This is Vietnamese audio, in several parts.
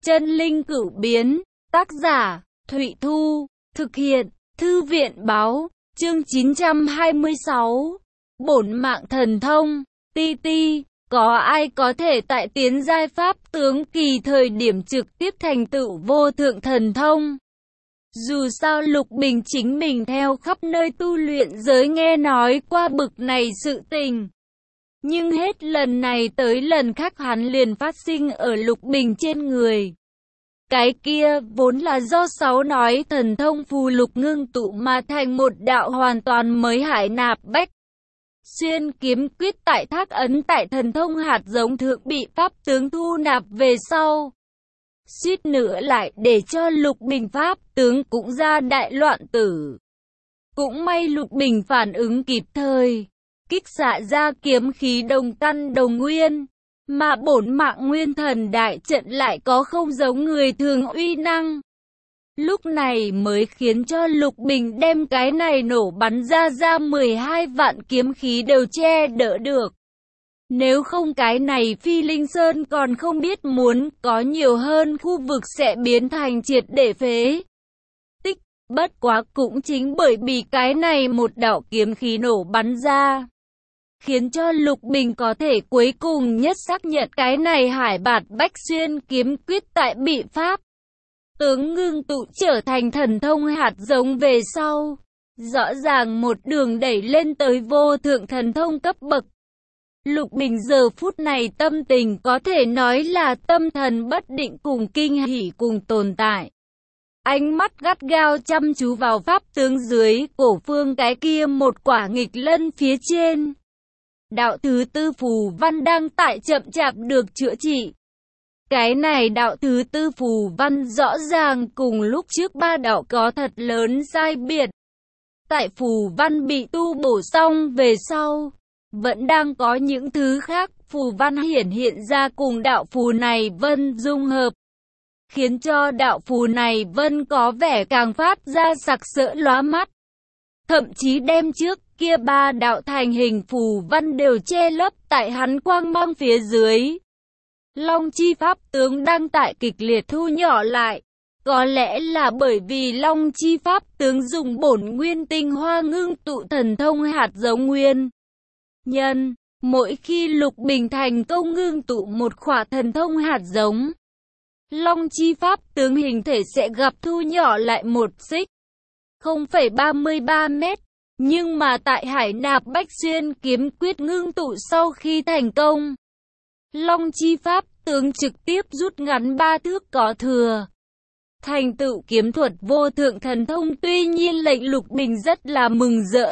Chân linh cửu biến, tác giả, Thụy Thu, thực hiện, Thư viện báo, chương 926, bổn mạng thần thông, ti, có ai có thể tại tiến giai pháp tướng kỳ thời điểm trực tiếp thành tựu vô thượng thần thông? Dù sao Lục Bình chính mình theo khắp nơi tu luyện giới nghe nói qua bực này sự tình. Nhưng hết lần này tới lần khác hắn liền phát sinh ở Lục Bình trên người. Cái kia vốn là do 6 nói thần thông phù lục ngưng tụ mà thành một đạo hoàn toàn mới hải nạp bách. Xuyên kiếm quyết tại thác ấn tại thần thông hạt giống thượng bị pháp tướng thu nạp về sau. Suýt nữa lại để cho Lục Bình pháp tướng cũng ra đại loạn tử. Cũng may Lục Bình phản ứng kịp thời, kích xạ ra kiếm khí đồng căn đồng nguyên, mà bổn mạng nguyên thần đại trận lại có không giống người thường uy năng. Lúc này mới khiến cho Lục Bình đem cái này nổ bắn ra 12 vạn kiếm khí đều che đỡ được. Nếu không cái này Phi Linh Sơn còn không biết muốn có nhiều hơn khu vực sẽ biến thành triệt để phế tích. Bất quá cũng chính bởi vì cái này một đạo kiếm khí nổ bắn ra, khiến cho Lục Bình có thể cuối cùng nhất xác nhận cái này hải bạt bách xuyên kiếm quyết tại bị pháp tướng ngưng tụ trở thành thần thông hạt giống về sau. Rõ ràng một đường đẩy lên tới vô thượng thần thông cấp bậc. Lục Bình giờ phút này tâm tình có thể nói là tâm thần bất định cùng kinh hỉ cùng tồn tại. Ánh mắt gắt gao chăm chú vào pháp tướng dưới cổ phương cái kia một quả nghịch lân phía trên. Đạo thứ tư phù văn đang tại chậm chạp được chữa trị. Cái này đạo thứ tư phù văn rõ ràng cùng lúc trước ba đạo có thật lớn sai biệt. Tại phù văn bị tu bổ xong về sau, vẫn đang có những thứ khác phù văn hiện ra cùng đạo phù này vân dung hợp, khiến cho đạo phù này vân có vẻ càng phát ra sặc sỡ lóa mắt. Thậm chí đem trước kia ba đạo thành hình phù văn đều che lấp tại hắn quang mang phía dưới. Long chi pháp tướng đang tại kịch liệt thu nhỏ lại. Có lẽ là bởi vì Long chi pháp tướng dùng bổn nguyên tinh hoa ngưng tụ thần thông hạt giống nguyên nhân. Mỗi khi Lục Bình thành công ngưng tụ một khỏa thần thông hạt giống, Long chi pháp tướng hình thể sẽ gặp thu nhỏ lại một xích 0,33 mét. Nhưng mà tại hải nạp bách xuyên kiếm quyết ngưng tụ sau khi thành công, Long chi pháp tướng trực tiếp rút ngắn 3 thước có thừa. Thành tựu kiếm thuật vô thượng thần thông tuy nhiên lệnh Lục Bình rất là mừng rỡ.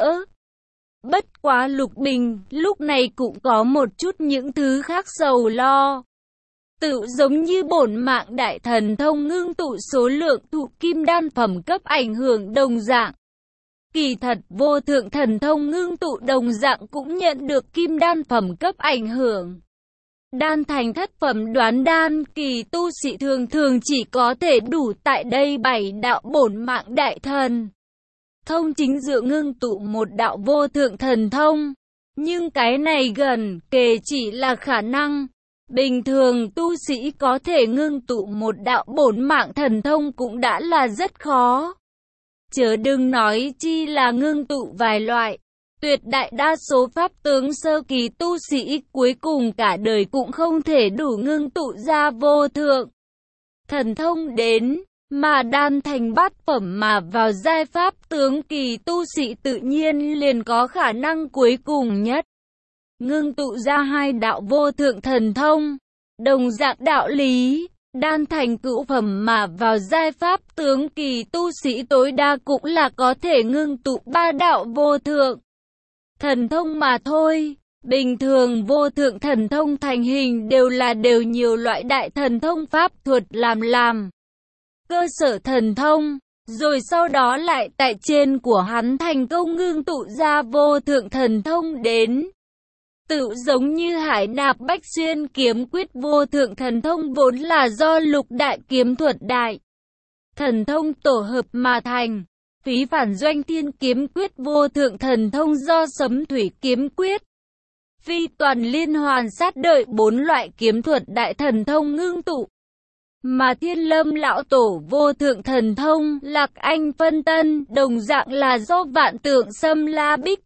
Bất quá Lục Bình lúc này cũng có một chút những thứ khác sầu lo. Tự giống như bổn mạng đại thần thông ngưng tụ số lượng thụ kim đan phẩm cấp ảnh hưởng đồng dạng. Kỳ thật vô thượng thần thông ngưng tụ đồng dạng cũng nhận được kim đan phẩm cấp ảnh hưởng. Đan thành thất phẩm đoán đan kỳ tu sĩ thường thường chỉ có thể đủ tại đây 7 đạo bổn mạng đại thần thông chính dựa ngưng tụ một đạo vô thượng thần thông. Nhưng cái này gần kề chỉ là khả năng. Bình thường tu sĩ có thể ngưng tụ một đạo bổn mạng thần thông cũng đã là rất khó. Chớ đừng nói chi là ngưng tụ vài loại. Tuyệt đại đa số pháp tướng sơ kỳ tu sĩ cuối cùng cả đời cũng không thể đủ ngưng tụ ra vô thượng thần thông đến, mà đan thành bát phẩm mà vào giai pháp tướng kỳ tu sĩ tự nhiên liền có khả năng cuối cùng nhất ngưng tụ ra 2 đạo vô thượng thần thông. Đồng dạng đạo lý, đan thành cửu phẩm mà vào giai pháp tướng kỳ tu sĩ tối đa cũng là có thể ngưng tụ 3 đạo vô thượng thần thông mà thôi. Bình thường vô thượng thần thông thành hình đều nhiều loại đại thần thông pháp thuật làm cơ sở thần thông, rồi sau đó lại tại trên của hắn thành công ngưng tụ ra vô thượng thần thông đến. Tự giống như hải nạp bách xuyên kiếm quyết vô thượng thần thông vốn là do lục đại kiếm thuật đại thần thông tổ hợp mà thành. Phí phản doanh thiên kiếm quyết vô thượng thần thông do sấm thủy kiếm quyết, phi toàn liên hoàn sát đợi 4 loại kiếm thuật đại thần thông ngưng tụ. Mà Thiên Lâm lão tổ vô thượng thần thông, Lạc Anh phân tân, đồng dạng là do vạn tượng xâm la bích.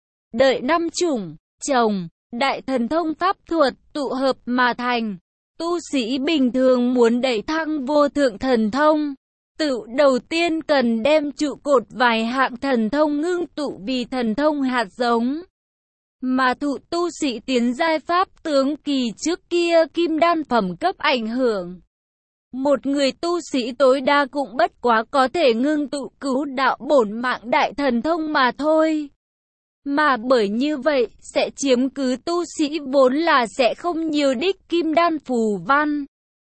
Đợi năm chủng, chồng, đại thần thông pháp thuật, tụ hợp mà thành. Tu sĩ bình thường muốn đẩy thăng vô thượng thần thông, tự đầu tiên cần đem trụ cột vài hạng thần thông ngưng tụ vì thần thông hạt giống. Mà thụ tu sĩ tiến giai pháp tướng kỳ trước kia kim đan phẩm cấp ảnh hưởng. Một người tu sĩ tối đa cũng bất quá có thể ngưng tụ cứu đạo bổn mạng đại thần thông mà thôi. Mà bởi như vậy, sẽ chiếm cứ tu sĩ vốn là sẽ không nhiều đích kim đan phù văn.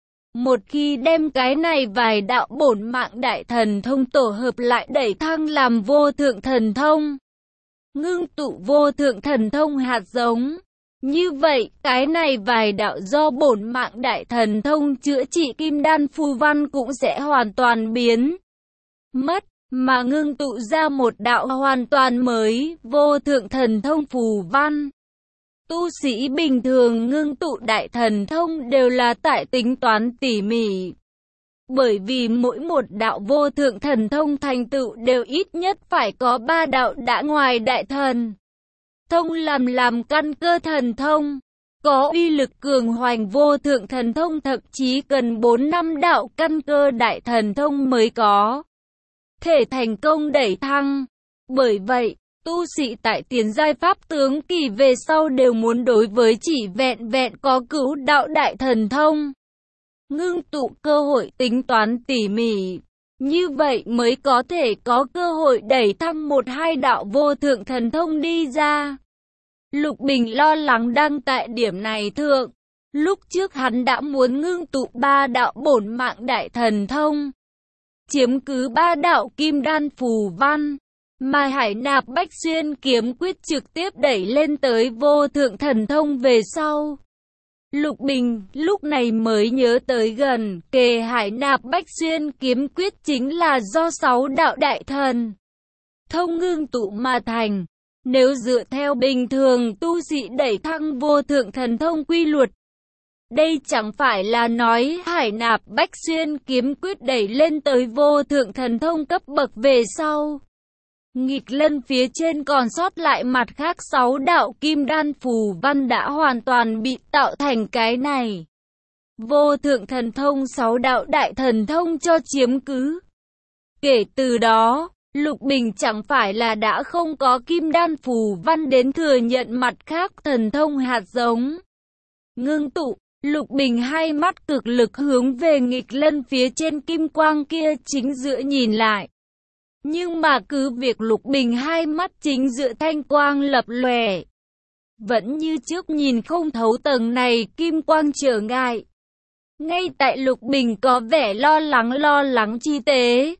Một khi đem cái này vài đạo bổn mạng đại thần thông tổ hợp lại đẩy thăng làm vô thượng thần thông, ngưng tụ vô thượng thần thông hạt giống. Như vậy, cái này vài đạo do bổn mạng đại thần thông chữa trị kim đan phù văn cũng sẽ hoàn toàn biến mất, mà ngưng tụ ra một đạo hoàn toàn mới, vô thượng thần thông phù văn. Tu sĩ bình thường ngưng tụ đại thần thông đều là tại tính toán tỉ mỉ. Bởi vì mỗi một đạo vô thượng thần thông thành tựu đều ít nhất phải có 3 đạo đã ngoài đại thần thông làm căn cơ thần thông. Có uy lực cường hoành vô thượng thần thông thậm chí cần 4-5 đạo căn cơ đại thần thông mới có thể thành công đẩy thăng. Bởi vậy, tu sĩ tại tiền giai pháp tướng kỳ về sau đều muốn đối với chỉ vẹn có cứu đạo đại thần thông, ngưng tụ cơ hội tính toán tỉ mỉ. Như vậy mới có thể có cơ hội đẩy thăng 1-2 đạo vô thượng thần thông đi ra. Lục Bình lo lắng đang tại điểm này thượng. Lúc trước hắn đã muốn ngưng tụ 3 đạo bổn mạng đại thần thông, chiếm cứ 3 đạo kim đan phù văn, mà Hải Nạp Bách Xuyên kiếm quyết trực tiếp đẩy lên tới vô thượng thần thông về sau. Lục Bình lúc này mới nhớ tới gần kề Hải Nạp Bách Xuyên kiếm quyết chính là do 6 đạo đại thần thông ngưng tụ mà thành. Nếu dựa theo bình thường tu sĩ đẩy thăng vô thượng thần thông quy luật, đây chẳng phải là nói Hải Nạp Bách Xuyên kiếm quyết đẩy lên tới vô thượng thần thông cấp bậc về sau, nghịch lân phía trên còn sót lại mặt khác 6 đạo kim đan phù văn đã hoàn toàn bị tạo thành cái này vô thượng thần thông 6 đạo đại thần thông cho chiếm cứ. Kể từ đó, Lục Bình chẳng phải là đã không có kim đan phù văn đến thừa nhận mặt khác thần thông hạt giống. Ngưng tụ, Lục Bình hai mắt cực lực hướng về nghịch lân phía trên kim quang kia chính giữa nhìn lại. Nhưng mà cứ việc Lục Bình hai mắt chính giữa thanh quang lập lòe, vẫn như trước nhìn không thấu tầng này kim quang trở ngại. Ngay tại Lục Bình có vẻ lo lắng chi tế.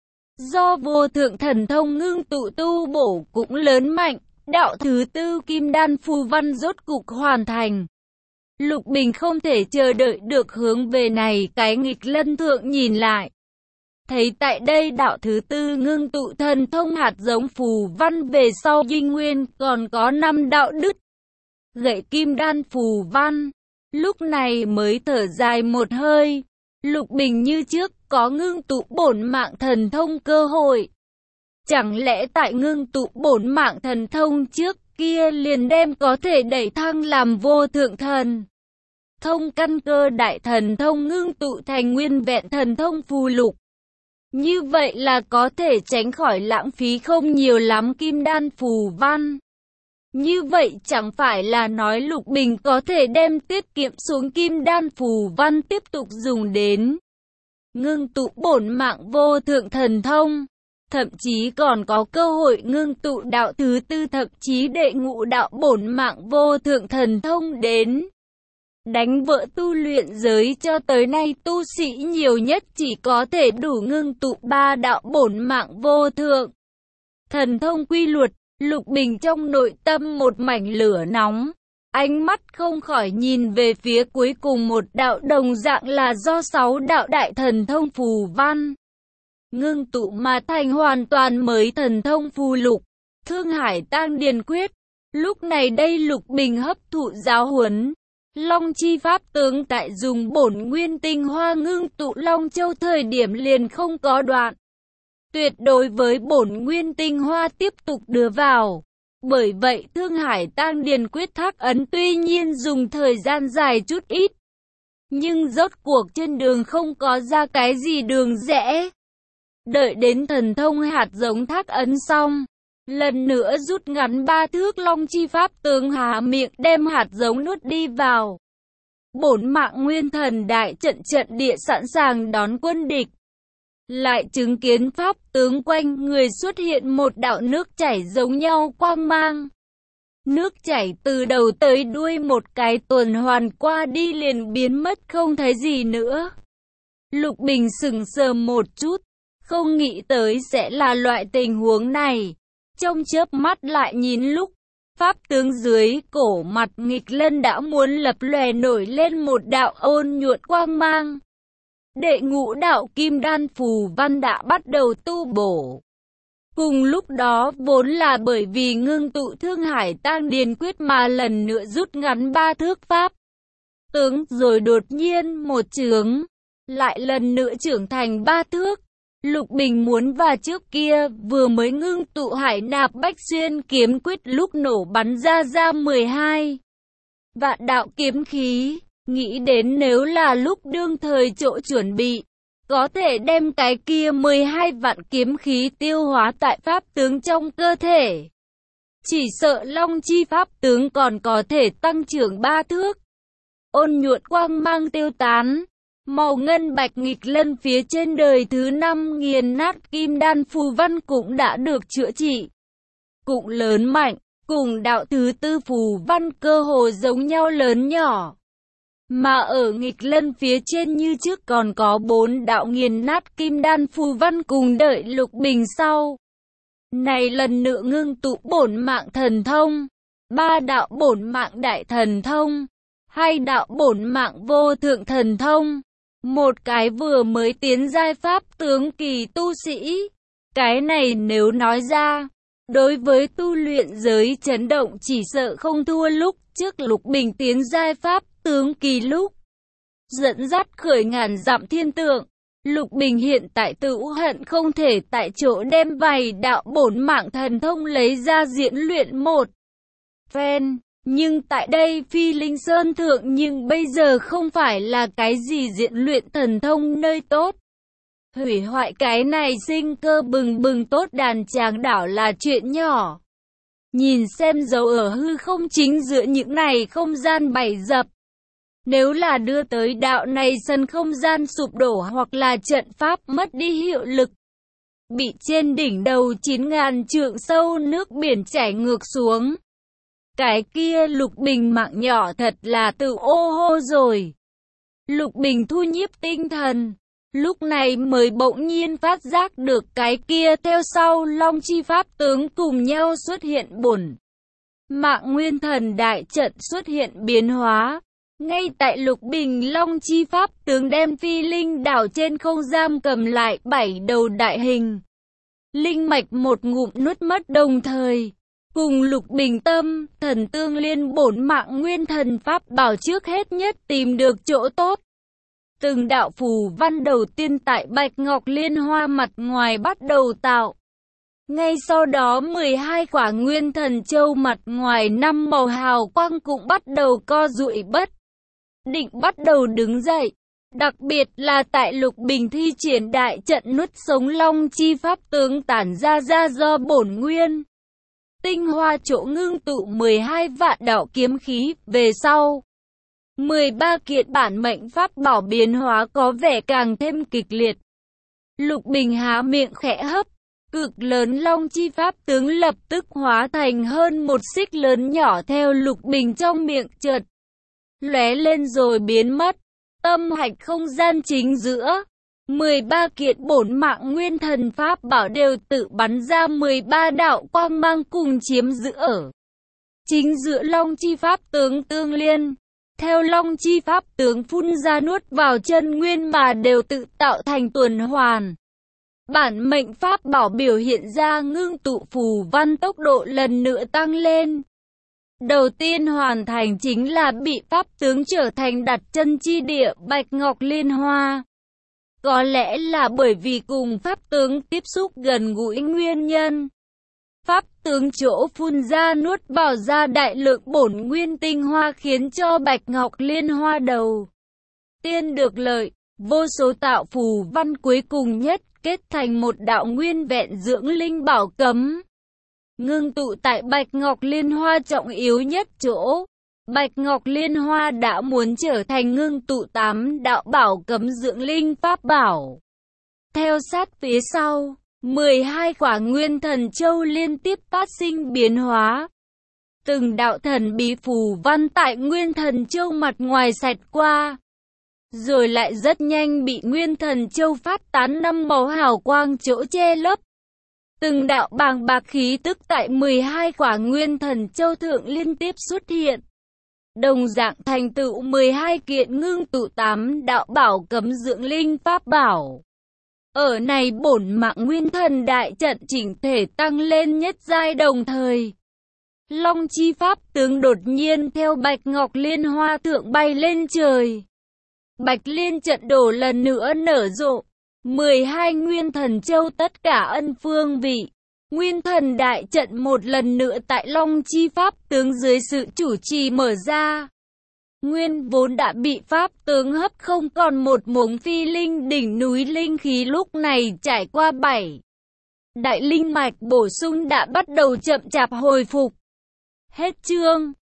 Do vô thượng thần thông ngưng tụ tu bổ cũng lớn mạnh, đạo thứ 4 kim đan phù văn rốt cục hoàn thành. Lục Bình không thể chờ đợi được hướng về này cái nghịch lân thượng nhìn lại. Thấy tại đây đạo thứ 4 ngưng tụ thần thông hạt giống phù văn về sau duy nguyên còn có 5 đạo đứt gậy kim đan phù văn. Lúc này mới thở dài một hơi. Lục Bình như trước có ngưng tụ bổn mạng thần thông cơ hội. Chẳng lẽ tại ngưng tụ bổn mạng thần thông trước kia liền đem có thể đẩy thăng làm vô thượng thần thông căn cơ đại thần thông ngưng tụ thành nguyên vẹn thần thông phù lục. Như vậy là có thể tránh khỏi lãng phí không nhiều lắm kim đan phù văn. Như vậy chẳng phải là nói Lục Bình có thể đem tiết kiệm xuống kim đan phù văn tiếp tục dùng đến ngưng tụ bổn mạng vô thượng thần thông. Thậm chí còn có cơ hội ngưng tụ đạo thứ 4 thậm chí đệ ngũ đạo bổn mạng vô thượng thần thông đến đánh vỡ tu luyện giới. Cho tới nay tu sĩ nhiều nhất chỉ có thể đủ ngưng tụ 3 đạo bổn mạng vô thượng thần thông quy luật. Lục Bình trong nội tâm một mảnh lửa nóng, ánh mắt không khỏi nhìn về phía cuối cùng một đạo đồng dạng là do 6 đạo đại thần thông phù văn ngưng tụ mà thành hoàn toàn mới thần thông phù lục, Thương Hải Tang Điền Quyết. Lúc này đây Lục Bình hấp thụ giáo huấn, Long chi pháp tướng tại dùng bổn nguyên tinh hoa ngưng tụ Long Châu thời điểm liền không có đoạn. Tuyệt đối với bổn nguyên tinh hoa tiếp tục đưa vào. Bởi vậy Thương Hải Tang Điền Quyết Thác Ấn tuy nhiên dùng thời gian dài chút ít, nhưng rốt cuộc trên đường không có ra cái gì đường rẽ. Đợi đến thần thông hạt giống thác ấn xong, lần nữa rút ngắn 3 thước Long chi pháp tướng há miệng đem hạt giống nuốt đi vào. Bổn mạng nguyên thần đại trận trận địa sẵn sàng đón quân địch. Lại chứng kiến pháp tướng quanh người xuất hiện một đạo nước chảy giống nhau quang mang. Nước chảy từ đầu tới đuôi một cái tuần hoàn qua đi liền biến mất không thấy gì nữa. Lục Bình sững sờ một chút, không nghĩ tới sẽ là loại tình huống này. Trong chớp mắt lại nhìn lúc, pháp tướng dưới cổ mặt Nghịch Lân đã muốn lập lòe nổi lên một đạo ôn nhuận quang mang. Đệ ngũ đạo kim đan phù văn đã bắt đầu tu bổ. Cùng lúc đó vốn là bởi vì ngưng tụ Thương Hải Tang Điền Quyết mà lần nữa rút ngắn 3 thước pháp tướng rồi đột nhiên một chướng, lại lần nữa trưởng thành 3 thước. Lục Bình muốn và trước kia vừa mới ngưng tụ Hải Nạp Bách Xuyên kiếm quyết lúc nổ bắn ra 12 vạn đạo kiếm khí, nghĩ đến nếu là lúc đương thời chỗ chuẩn bị, có thể đem cái kia 12 vạn kiếm khí tiêu hóa tại pháp tướng trong cơ thể. Chỉ sợ Long chi pháp tướng còn có thể tăng trưởng 3 thước. Ôn nhuận quang mang tiêu tán, màu ngân bạch Nghịch Lân phía trên đời thứ 5 nghiền nát kim đan phù văn cũng đã được chữa trị. Cũng lớn mạnh, cùng đạo thứ 4 phù văn cơ hồ giống nhau lớn nhỏ. Mà ở Nghịch Lân phía trên như trước còn có 4 đạo nghiền nát kim đan phù văn cùng đợi Lục Bình sau. Này lần nữa ngưng tụ bổn mạng thần thông, 3 đạo bổn mạng đại thần thông, 2 đạo bổn mạng vô thượng thần thông, một cái vừa mới tiến giai pháp tướng kỳ tu sĩ. Cái này nếu nói ra, đối với tu luyện giới chấn động chỉ sợ không thua lúc trước Lục Bình tiến giai pháp tướng kỳ lúc. Dẫn dắt khởi ngàn dặm thiên tượng, Lục Bình hiện tại tự hận không thể tại chỗ đem vài đạo bổn mạng thần thông lấy ra diễn luyện một phen. Nhưng tại đây Phi Linh Sơn Thượng nhưng bây giờ không phải là cái gì diễn luyện thần thông nơi tốt. Hủy hoại cái này sinh cơ bừng bừng tốt đàn tràng đảo là chuyện nhỏ. Nhìn xem dấu ở hư không chính giữa những này không gian bảy dập. Nếu là đưa tới đạo này sân không gian sụp đổ hoặc là trận pháp mất đi hiệu lực, bị trên đỉnh đầu 9.000 trượng sâu nước biển chảy ngược xuống. Cái kia Lục Bình mạng nhỏ thật là tự ô hô rồi. Lục Bình thu nhiếp tinh thần, lúc này mới bỗng nhiên phát giác được cái kia theo sau Long chi pháp tướng cùng nhau xuất hiện bổn mạng nguyên thần đại trận xuất hiện biến hóa. Ngay tại Lục Bình Long chi pháp tướng đem Phi Linh đảo trên không giam cầm lại 7 đầu đại hình linh mạch một ngụm nuốt mất đồng thời. Cùng Lục Bình tâm, thần tương liên bổn mạng nguyên thần pháp bảo trước hết nhất tìm được chỗ tốt. Từng đạo phù văn đầu tiên tại Bạch Ngọc Liên Hoa mặt ngoài bắt đầu tạo. Ngay sau đó 12 quả nguyên thần châu mặt ngoài 5 màu hào quang cũng bắt đầu co duỗi bất định bắt đầu đứng dậy. Đặc biệt là tại Lục Bình thi triển đại trận nuốt sống Long chi pháp tướng tản ra do bổn nguyên tinh hoa chỗ ngưng tụ 12 vạn đạo kiếm khí về sau. 13 kiện bản mệnh pháp bảo biến hóa có vẻ càng thêm kịch liệt. Lục Bình há miệng khẽ hấp, cực lớn Long chi pháp tướng lập tức hóa thành hơn một xích lớn nhỏ theo Lục Bình trong miệng chợt lóe lên rồi biến mất. Tâm hạch không gian chính giữa, 13 kiện bổn mạng nguyên thần pháp bảo đều tự bắn ra 13 đạo quang mang cùng chiếm giữ ở chính giữa Long chi pháp tướng tương liên. Theo Long chi pháp tướng phun ra nuốt vào chân nguyên mà đều tự tạo thành tuần hoàn. Bản mệnh pháp bảo biểu hiện ra ngưng tụ phù văn tốc độ lần nữa tăng lên. Đầu tiên hoàn thành chính là bị pháp tướng trở thành đặt chân chi địa Bạch Ngọc Liên Hoa. Có lẽ là bởi vì cùng pháp tướng tiếp xúc gần gũi nguyên nhân. Pháp tướng chỗ phun ra nuốt vào ra đại lượng bổn nguyên tinh hoa khiến cho Bạch Ngọc Liên Hoa đầu tiên được lợi, vô số tạo phù văn cuối cùng nhất kết thành một đạo nguyên vẹn dưỡng linh bảo cấm. Ngưng tụ tại Bạch Ngọc Liên Hoa trọng yếu nhất chỗ. Bạch Ngọc Liên Hoa đã muốn trở thành ngưng tụ 8 đạo bảo cấm dưỡng linh pháp bảo. Theo sát phía sau, 12 quả nguyên thần châu liên tiếp phát sinh biến hóa. Từng đạo thần bí phù văn tại nguyên thần châu mặt ngoài xẹt qua, rồi lại rất nhanh bị nguyên thần châu phát tán 5 màu hào quang chỗ che lấp. Từng đạo bàng bạc khí tức tại 12 quả nguyên thần châu thượng liên tiếp xuất hiện. Đồng dạng thành tựu 12 kiện ngưng tụ 8 đạo bảo cấm dưỡng linh pháp bảo. Ở này bổn mạng nguyên thần đại trận chỉnh thể tăng lên nhất giai đồng thời. Long chi pháp tướng đột nhiên theo Bạch Ngọc Liên Hoa thượng bay lên trời. Bạch Liên trận đồ lần nữa nở rộ. 12 nguyên thần châu tất cả ân phương vị. Nguyên thần đại trận một lần nữa tại Long chi pháp tướng dưới sự chủ trì mở ra. Nguyên vốn đã bị pháp tướng hấp không còn một muống phi linh đỉnh núi linh khí lúc này trải qua 7 đại linh mạch bổ sung đã bắt đầu chậm chạp hồi phục. Hết chương.